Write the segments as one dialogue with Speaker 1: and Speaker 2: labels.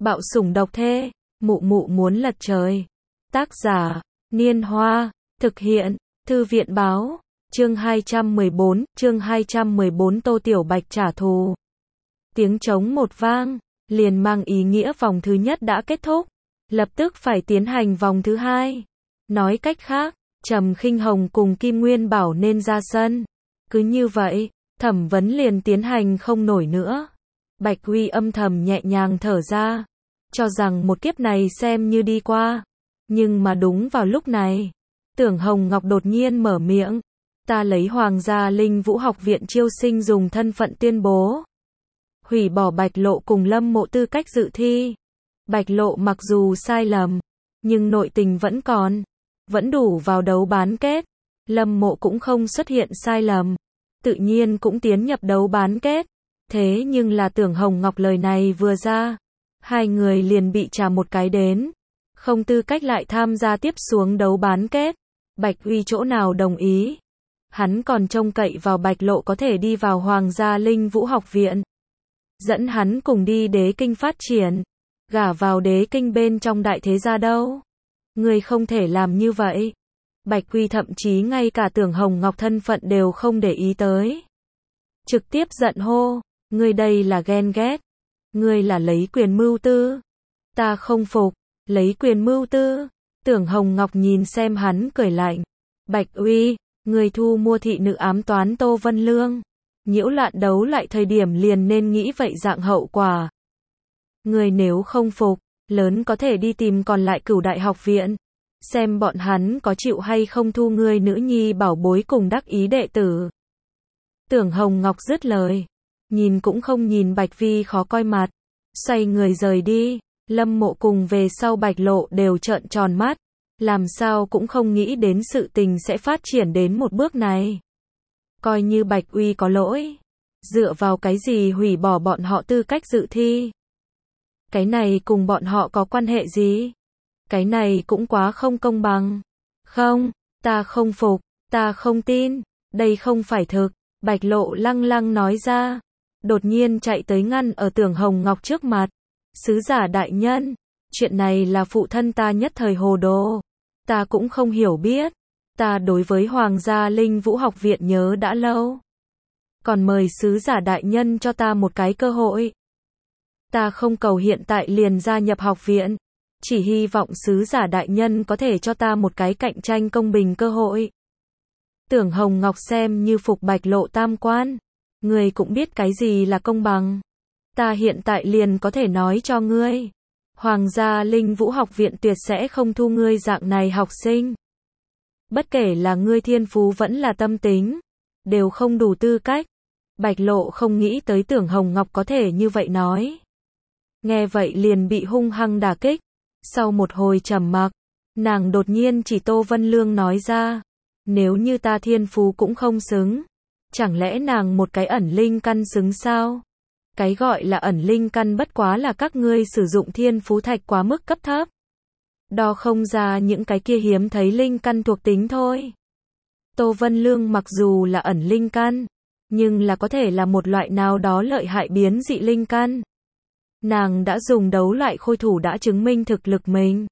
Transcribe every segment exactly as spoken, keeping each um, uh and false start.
Speaker 1: Bạo sủng độc thê, mụ mụ muốn lật trời. Tác giả, Niên Hoa, thực hiện, Thư viện Báo, chương hai trăm mười bốn, chương hai trăm mười bốn Tô Tiểu Bạch trả thù. Tiếng trống một vang, liền mang ý nghĩa vòng thứ nhất đã kết thúc, lập tức phải tiến hành vòng thứ hai. Nói cách khác, Trầm Khinh Hồng cùng Kim Nguyên Bảo nên ra sân. Cứ như vậy, thẩm vấn liền tiến hành không nổi nữa. Bạch Uy âm thầm nhẹ nhàng thở ra, cho rằng một kiếp này xem như đi qua. Nhưng mà đúng vào lúc này, Tưởng Hồng Ngọc đột nhiên mở miệng. Ta lấy Hoàng gia Linh Vũ học viện chiêu sinh dùng thân phận tuyên bố hủy bỏ Bạch Lộ cùng Lâm Mộ tư cách dự thi. Bạch Lộ mặc dù sai lầm, nhưng nội tình vẫn còn, vẫn đủ vào đấu bán kết. Lâm Mộ cũng không xuất hiện sai lầm, tự nhiên cũng tiến nhập đấu bán kết. Thế nhưng là Tưởng Hồng Ngọc lời này vừa ra, hai người liền bị trả một cái đến, không tư cách lại tham gia tiếp xuống đấu bán kết. Bạch Uy chỗ nào đồng ý? Hắn còn trông cậy vào Bạch Lộ có thể đi vào Hoàng gia Linh Vũ học viện, dẫn hắn cùng đi Đế Kinh phát triển, gả vào Đế Kinh bên trong đại thế gia đâu. Người không thể làm như vậy. Bạch Uy thậm chí ngay cả Tưởng Hồng Ngọc thân phận đều không để ý tới, trực tiếp giận hô, ngươi đây là ghen ghét, ngươi là lấy quyền mưu tư. Ta không phục, lấy quyền mưu tư. Tưởng Hồng Ngọc nhìn xem hắn cười lạnh. Bạch Uy, người thu mua thị nữ ám toán Tô Vân Lương, nhiễu loạn đấu lại thời điểm liền nên nghĩ vậy dạng hậu quả. Người nếu không phục, lớn có thể đi tìm còn lại cửu đại học viện, xem bọn hắn có chịu hay không thu ngươi nữ nhi bảo bối cùng đắc ý đệ tử. Tưởng Hồng Ngọc dứt lời, nhìn cũng không nhìn Bạch Vi khó coi mặt, xoay người rời đi. Lâm Mộ cùng về sau Bạch Lộ đều trợn tròn mắt, làm sao cũng không nghĩ đến sự tình sẽ phát triển đến một bước này. Coi như Bạch Uy có lỗi, dựa vào cái gì hủy bỏ bọn họ tư cách dự thi? Cái này cùng bọn họ có quan hệ gì? Cái này cũng quá không công bằng. Không, ta không phục, ta không tin, đây không phải thực. Bạch Lộ lăng lăng nói ra, đột nhiên chạy tới ngăn ở Tưởng Hồng Ngọc trước mặt. Sứ giả đại nhân, chuyện này là phụ thân ta nhất thời hồ đồ, ta cũng không hiểu biết. Ta đối với Hoàng gia Linh Vũ học viện nhớ đã lâu, còn mời sứ giả đại nhân cho ta một cái cơ hội. Ta không cầu hiện tại liền gia nhập học viện, chỉ hy vọng sứ giả đại nhân có thể cho ta một cái cạnh tranh công bình cơ hội. Tưởng Hồng Ngọc xem như phục Bạch Lộ tam quan, người cũng biết cái gì là công bằng. Ta hiện tại liền có thể nói cho ngươi, Hoàng gia Linh Vũ học viện tuyệt sẽ không thu ngươi dạng này học sinh. Bất kể là ngươi thiên phú vẫn là tâm tính, đều không đủ tư cách. Bạch Lộ không nghĩ tới Tưởng Hồng Ngọc có thể như vậy nói. Nghe vậy liền bị hung hăng đả kích. Sau một hồi trầm mặc, nàng đột nhiên chỉ Tô Vân Lương nói ra, nếu như ta thiên phú cũng không xứng, chẳng lẽ nàng một cái ẩn linh căn xứng sao? Cái gọi là ẩn linh căn bất quá là các ngươi sử dụng thiên phú thạch quá mức cấp thấp, đo không ra những cái kia hiếm thấy linh căn thuộc tính thôi. Tô Vân Lương mặc dù là ẩn linh căn, nhưng là có thể là một loại nào đó lợi hại biến dị linh căn. Nàng đã dùng đấu loại khôi thủ đã chứng minh thực lực mình,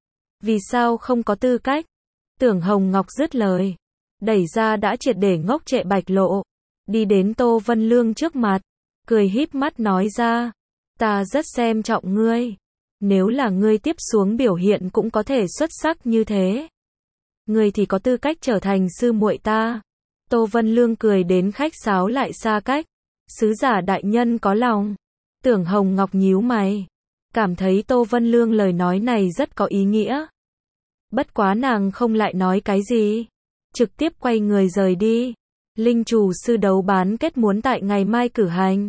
Speaker 1: vì sao không có tư cách? Tưởng Hồng Ngọc dứt lời, đẩy ra đã triệt để ngốc trệ Bạch Lộ, đi đến Tô Vân Lương trước mặt, cười híp mắt nói ra, ta rất xem trọng ngươi, nếu là ngươi tiếp xuống biểu hiện cũng có thể xuất sắc như thế, ngươi thì có tư cách trở thành sư muội ta. Tô Vân Lương cười đến khách sáo lại xa cách, sứ giả đại nhân có lòng. Tưởng Hồng Ngọc nhíu mày, cảm thấy Tô Vân Lương lời nói này rất có ý nghĩa. Bất quá nàng không lại nói cái gì, trực tiếp quay người rời đi. Linh chủ sư đấu bán kết muốn tại ngày mai cử hành.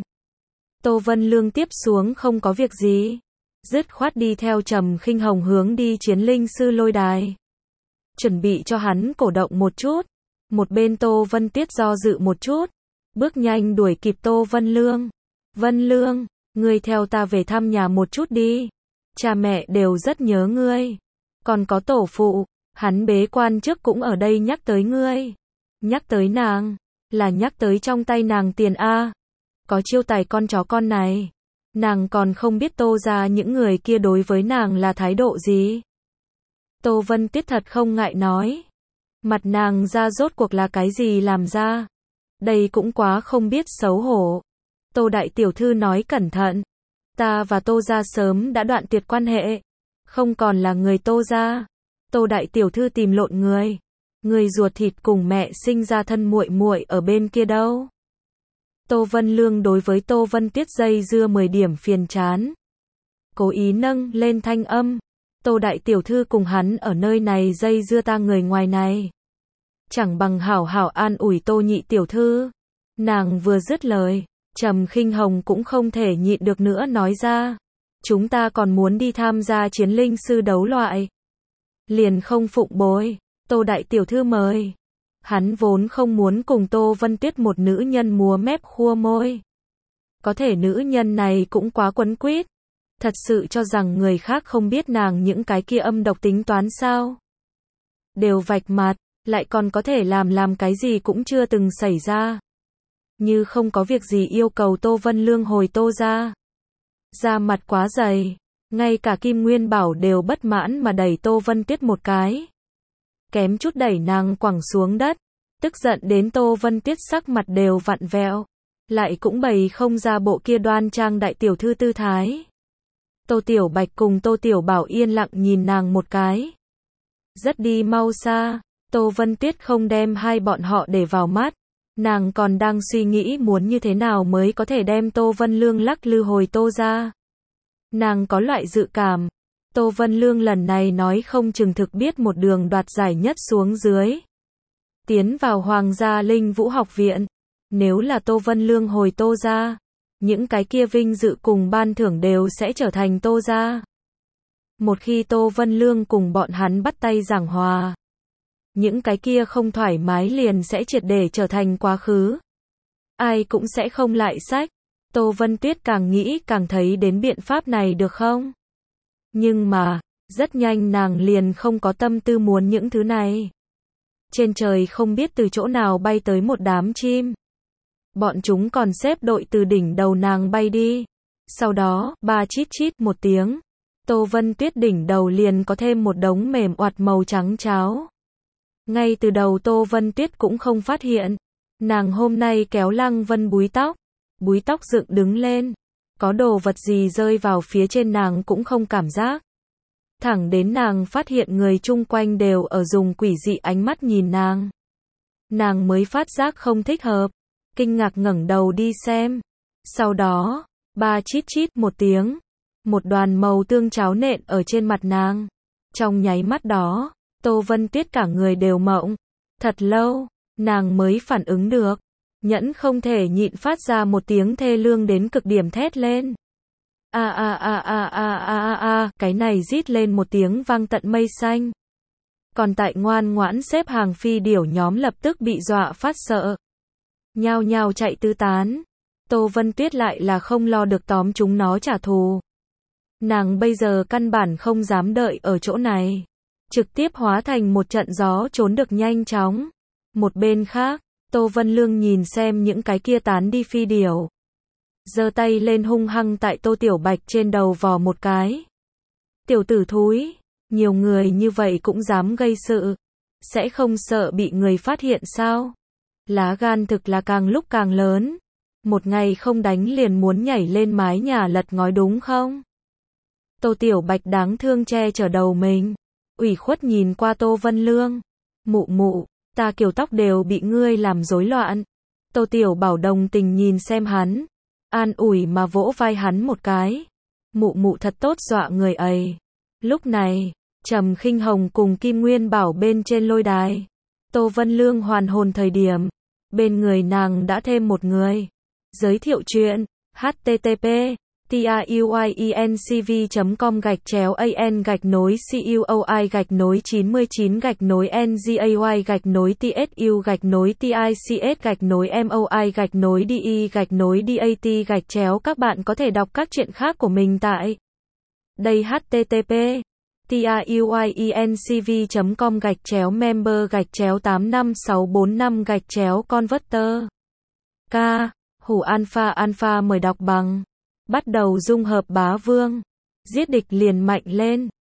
Speaker 1: Tô Vân Lương tiếp xuống không có việc gì, dứt khoát đi theo Trầm Khinh Hồng hướng đi chiến linh sư lôi đài, chuẩn bị cho hắn cổ động một chút. Một bên Tô Vân Tiết do dự một chút, bước nhanh đuổi kịp Tô Vân Lương. Vân Lương, ngươi theo ta về thăm nhà một chút đi, cha mẹ đều rất nhớ ngươi, còn có tổ phụ, hắn bế quan trước cũng ở đây nhắc tới ngươi. Nhắc tới nàng, là nhắc tới trong tay nàng tiền a. Có chiêu tài con chó con này, Nàng còn không biết Tô gia những người kia đối với nàng là thái độ gì. Tô Vân Tuyết thật không ngại nói. Mặt nàng ra rốt cuộc là cái gì làm ra. Đây cũng quá không biết xấu hổ. Tô đại tiểu thư nói cẩn thận. Ta và Tô gia sớm đã đoạn tuyệt quan hệ. Không còn là người Tô gia. Tô đại tiểu thư tìm lộn người. Người ruột thịt cùng mẹ sinh ra thân muội muội ở bên kia đâu. Tô Vân Lương đối với Tô Vân Tuyết dây dưa mười điểm phiền chán. Cố ý nâng lên thanh âm. Tô đại tiểu thư cùng hắn ở nơi này dây dưa ta người ngoài này. Chẳng bằng hảo hảo an ủi Tô nhị tiểu thư. Nàng vừa dứt lời, Trầm Khinh Hồng cũng không thể nhịn được nữa nói ra. Chúng ta còn muốn đi tham gia chiến linh sư đấu loại. Liền không phụng bồi. Tô đại tiểu thư mời. Hắn vốn không muốn cùng Tô Vân Tuyết một nữ nhân múa mép khua môi. Có thể nữ nhân này cũng quá quấn quýt. Thật sự cho rằng người khác không biết nàng những cái kia âm độc tính toán sao. Đều vạch mặt, lại còn có thể làm làm cái gì cũng chưa từng xảy ra. Như không có việc gì yêu cầu Tô Vân Lương hồi Tô ra. Da mặt quá dày, ngay cả Kim Nguyên Bảo đều bất mãn mà đẩy Tô Vân Tuyết một cái. Kém chút đẩy nàng quẳng xuống đất, tức giận đến Tô Vân Tuyết sắc mặt đều vặn vẹo, lại cũng bày không ra bộ kia đoan trang đại tiểu thư tư thái. Tô Tiểu Bạch cùng Tô Tiểu Bảo yên lặng nhìn nàng một cái. Rất đi mau xa, Tô Vân Tuyết không đem hai bọn họ để vào mắt, nàng còn đang suy nghĩ muốn như thế nào mới có thể đem Tô Vân Lương lắc lư hồi Tô ra. Nàng có loại dự cảm, Tô Vân Lương lần này nói không chừng thực biết một đường đoạt giải nhất xuống dưới. Tiến vào Hoàng gia Linh Vũ học viện. Nếu là Tô Vân Lương hồi Tô ra, những cái kia vinh dự cùng ban thưởng đều sẽ trở thành Tô ra. Một khi Tô Vân Lương cùng bọn hắn bắt tay giảng hòa, những cái kia không thoải mái liền sẽ triệt để trở thành quá khứ. Ai cũng sẽ không lại sách. Tô Vân Tuyết càng nghĩ càng thấy đến biện pháp này được không? Nhưng mà, rất nhanh nàng liền không có tâm tư muốn những thứ này. Trên trời không biết từ chỗ nào bay tới một đám chim. Bọn chúng còn xếp đội từ đỉnh đầu nàng bay đi. Sau đó, ba chít chít một tiếng. Tô Vân Tuyết đỉnh đầu liền có thêm một đống mềm oặt màu trắng cháo. Ngay từ đầu Tô Vân Tuyết cũng không phát hiện. Nàng hôm nay kéo Lăng Vân búi tóc. Búi tóc dựng đứng lên. Có đồ vật gì rơi vào phía trên nàng cũng không cảm giác. Thẳng đến nàng phát hiện người chung quanh đều ở dùng quỷ dị ánh mắt nhìn nàng. Nàng mới phát giác không thích hợp. Kinh ngạc ngẩng đầu đi xem. Sau đó, ba chít chít một tiếng. Một đoàn màu tương cháo nện ở trên mặt nàng. Trong nháy mắt đó, Tô Vân Tuyết cả người đều mộng. Thật lâu, nàng mới phản ứng được. Nhẫn không thể nhịn phát ra một tiếng thê lương đến cực điểm thét lên. A a a a a a a a, cái này rít lên một tiếng vang tận mây xanh. Còn tại ngoan ngoãn xếp hàng phi điểu nhóm lập tức bị dọa phát sợ. Nhao nhao chạy tứ tán. Tô Vân Tuyết lại là không lo được tóm chúng nó trả thù. Nàng bây giờ căn bản không dám đợi ở chỗ này. Trực tiếp hóa thành một trận gió trốn được nhanh chóng. Một bên khác, Tô Vân Lương nhìn xem những cái kia tán đi phi điểu. Giơ tay lên hung hăng tại Tô Tiểu Bạch trên đầu vò một cái. Tiểu tử thúi, nhiều người như vậy cũng dám gây sự. Sẽ không sợ bị người phát hiện sao? Lá gan thực là càng lúc càng lớn. Một ngày không đánh liền muốn nhảy lên mái nhà lật ngói đúng không? Tô Tiểu Bạch đáng thương che chở đầu mình. Ủy khuất nhìn qua Tô Vân Lương. Mụ mụ, ta kiểu tóc đều bị ngươi làm rối loạn. Tô Tiểu Bảo đồng tình nhìn xem hắn. An ủi mà vỗ vai hắn một cái. Mụ mụ thật tốt dọa người ấy. Lúc này, Trầm Khinh Hồng cùng Kim Nguyên Bảo bên trên lôi đài. Tô Vân Lương hoàn hồn thời điểm. Bên người nàng đã thêm một người. Giới thiệu chuyện. http tuyencv chấm com gạch chéo an gạch nối cuoi gạch nối chín mươi chín gạch nối ngay gạch nối tsu gạch nối tics gạch nối moi gạch nối de gạch nối dat gạch chéo. Các bạn có thể đọc các chuyện khác của mình tại đây. Http tuyencv chấm com gạch chéo member gạch chéo tám năm sáu bốn năm gạch chéo converter. K. Hủ Alpha Alpha mời đọc bằng bắt đầu dung hợp bá vương, giết địch liền mạnh lên.